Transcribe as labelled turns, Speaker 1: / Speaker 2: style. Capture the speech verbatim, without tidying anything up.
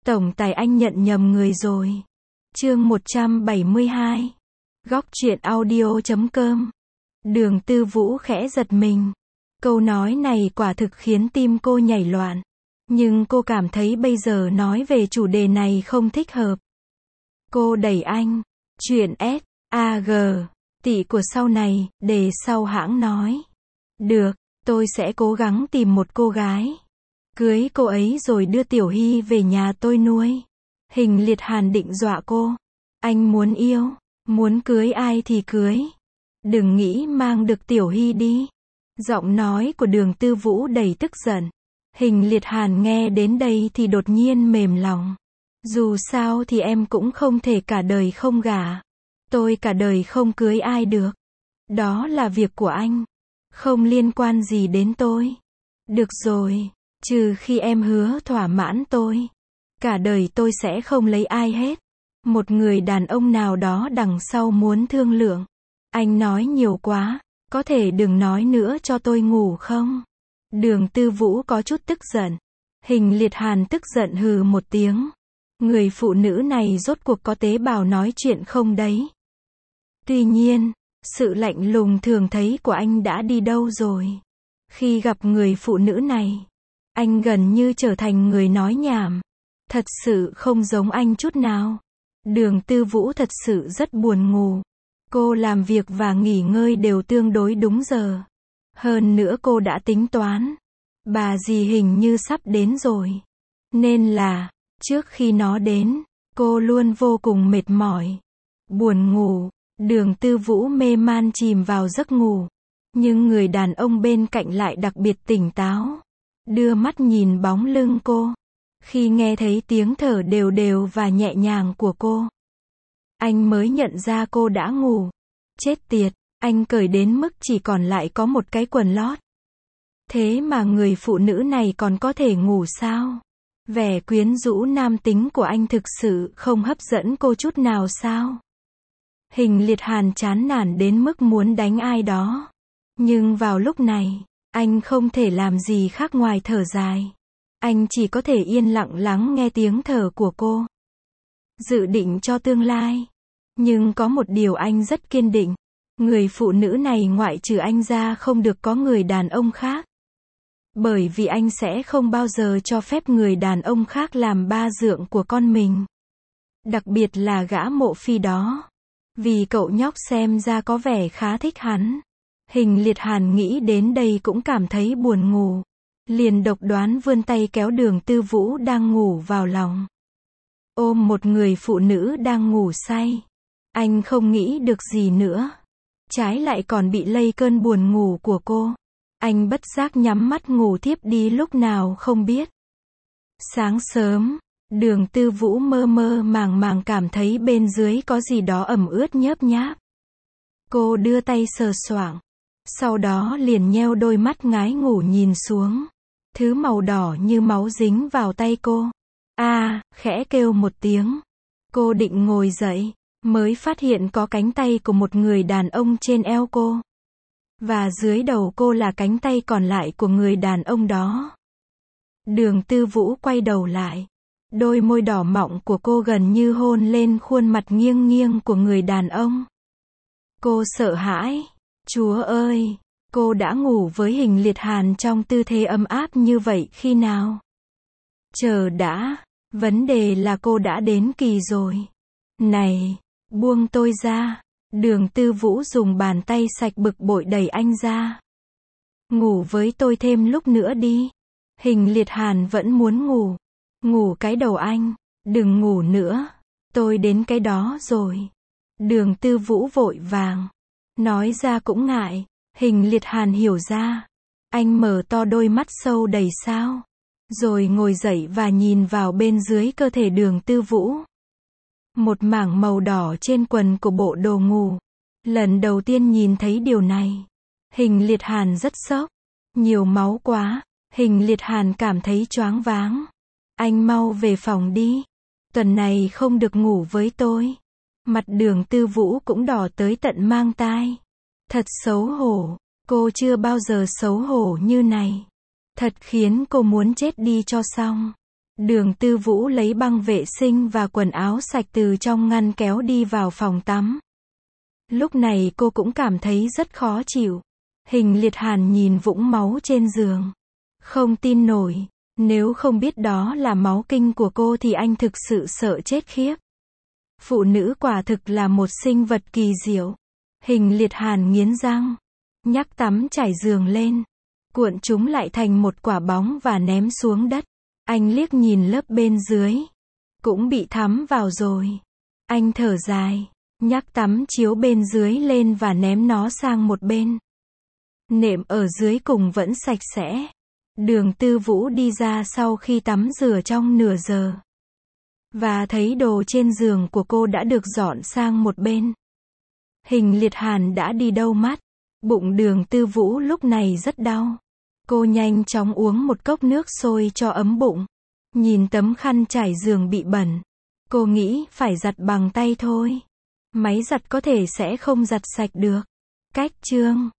Speaker 1: Tổng tài anh nhận nhầm người rồi. Chương một trăm bảy mươi hai. Góc truyện audio chấm com. Đường Tư Vũ khẽ giật mình. Câu nói này quả thực khiến tim cô nhảy loạn. Nhưng cô cảm thấy bây giờ nói về chủ đề này không thích hợp. Cô đẩy anh. Chuyện S, A G, tỷ của sau này, để sau hãng nói. Được, tôi sẽ cố gắng tìm một cô gái. Cưới cô ấy rồi đưa Tiểu Hy về nhà tôi nuôi. Hình Liệt Hàn định dọa cô. Anh muốn yêu, muốn cưới ai thì cưới. Đừng nghĩ mang được Tiểu Hy đi. Giọng nói của Đường Tư Vũ đầy tức giận. Hình Liệt Hàn nghe đến đây thì đột nhiên mềm lòng. Dù sao thì em cũng không thể cả đời không gả. Tôi cả đời không cưới ai được. Đó là việc của anh. Không liên quan gì đến tôi. Được rồi, trừ khi em hứa thỏa mãn tôi. Cả đời tôi sẽ không lấy ai hết. Một người đàn ông nào đó đằng sau muốn thương lượng. Anh nói nhiều quá, có thể đừng nói nữa cho tôi ngủ không? Đường Tư Vũ có chút tức giận. Hình Liệt Hàn tức giận hừ một tiếng. Người phụ nữ này rốt cuộc có tế bào nói chuyện không đấy? Tuy nhiên, sự lạnh lùng thường thấy của anh đã đi đâu rồi? Khi gặp người phụ nữ này, anh gần như trở thành người nói nhảm. Thật sự không giống anh chút nào. Đường Tư Vũ thật sự rất buồn ngủ. Cô làm việc và nghỉ ngơi đều tương đối đúng giờ. Hơn nữa cô đã tính toán. Bà dì hình như sắp đến rồi. Nên là, trước khi nó đến, cô luôn vô cùng mệt mỏi. Buồn ngủ, Đường Tư Vũ mê man chìm vào giấc ngủ. Nhưng người đàn ông bên cạnh lại đặc biệt tỉnh táo. Đưa mắt nhìn bóng lưng cô. Khi nghe thấy tiếng thở đều đều và nhẹ nhàng của cô, anh mới nhận ra cô đã ngủ. Chết tiệt, anh cởi đến mức chỉ còn lại có một cái quần lót. Thế mà người phụ nữ này còn có thể ngủ sao? Vẻ quyến rũ nam tính của anh thực sự không hấp dẫn cô chút nào sao? Hình Liệt Hàn chán nản đến mức muốn đánh ai đó. Nhưng vào lúc này, anh không thể làm gì khác ngoài thở dài. Anh chỉ có thể yên lặng lắng nghe tiếng thở của cô. Dự định cho tương lai. Nhưng có một điều anh rất kiên định. Người phụ nữ này ngoại trừ anh ra không được có người đàn ông khác. Bởi vì anh sẽ không bao giờ cho phép người đàn ông khác làm ba dượng của con mình. Đặc biệt là gã Mộ Phi đó. Vì cậu nhóc xem ra có vẻ khá thích hắn. Hình Liệt Hàn nghĩ đến đây cũng cảm thấy buồn ngủ. Liền độc đoán vươn tay kéo Đường Tư Vũ đang ngủ vào lòng. Ôm một người phụ nữ đang ngủ say. Anh không nghĩ được gì nữa. Trái lại còn bị lây cơn buồn ngủ của cô. Anh bất giác nhắm mắt ngủ thiếp đi lúc nào không biết. Sáng sớm, Đường Tư Vũ mơ mơ màng màng cảm thấy bên dưới có gì đó ẩm ướt nhớp nháp. Cô đưa tay sờ soạng. Sau đó liền nheo đôi mắt ngái ngủ nhìn xuống. Thứ màu đỏ như máu dính vào tay cô. A, à, khẽ kêu một tiếng. Cô định ngồi dậy, mới phát hiện có cánh tay của một người đàn ông trên eo cô. Và dưới đầu cô là cánh tay còn lại của người đàn ông đó. Đường Tư Vũ quay đầu lại. Đôi môi đỏ mọng của cô gần như hôn lên khuôn mặt nghiêng nghiêng của người đàn ông. Cô sợ hãi. Chúa ơi, cô đã ngủ với Hình Liệt Hàn trong tư thế ấm áp như vậy khi nào? Chờ đã, vấn đề là cô đã đến kỳ rồi. Này, buông tôi ra. Đường Tư Vũ dùng bàn tay sạch bực bội đẩy anh ra. Ngủ với tôi thêm lúc nữa đi. Hình Liệt Hàn vẫn muốn ngủ. Ngủ cái đầu anh, đừng ngủ nữa. Tôi đến cái đó rồi. Đường Tư Vũ vội vàng. Nói ra cũng ngại. Hình Liệt Hàn hiểu ra. Anh mở to đôi mắt sâu đầy sao. Rồi ngồi dậy và nhìn vào bên dưới cơ thể Đường Tư Vũ. Một mảng màu đỏ trên quần của bộ đồ ngủ. Lần đầu tiên nhìn thấy điều này, Hình Liệt Hàn rất sốc. Nhiều máu quá. Hình Liệt Hàn cảm thấy choáng váng. Anh mau về phòng đi. Tuần này không được ngủ với tôi. Mặt Đường Tư Vũ cũng đỏ tới tận mang tai. Thật xấu hổ. Cô chưa bao giờ xấu hổ như này. Thật khiến cô muốn chết đi cho xong. Đường Tư Vũ lấy băng vệ sinh và quần áo sạch từ trong ngăn kéo đi vào phòng tắm. Lúc này cô cũng cảm thấy rất khó chịu. Hình Liệt Hàn nhìn vũng máu trên giường. Không tin nổi. Nếu không biết đó là máu kinh của cô thì anh thực sự sợ chết khiếp. Phụ nữ quả thực là một sinh vật kỳ diệu. Hình Liệt Hàn nghiến răng. Nhắc tắm trải giường lên. Cuộn chúng lại thành một quả bóng và ném xuống đất. Anh liếc nhìn lớp bên dưới. Cũng bị thấm vào rồi. Anh thở dài. Nhắc tắm chiếu bên dưới lên và ném nó sang một bên. Nệm ở dưới cùng vẫn sạch sẽ. Đường Tư Vũ đi ra sau khi tắm rửa trong nửa giờ. Và thấy đồ trên giường của cô đã được dọn sang một bên. Hình Liệt Hàn đã đi đâu mất. Bụng Đường Tư Vũ lúc này rất đau. Cô nhanh chóng uống một cốc nước sôi cho ấm bụng. Nhìn tấm khăn trải giường bị bẩn. Cô nghĩ phải giặt bằng tay thôi. Máy giặt có thể sẽ không giặt sạch được. Cách chương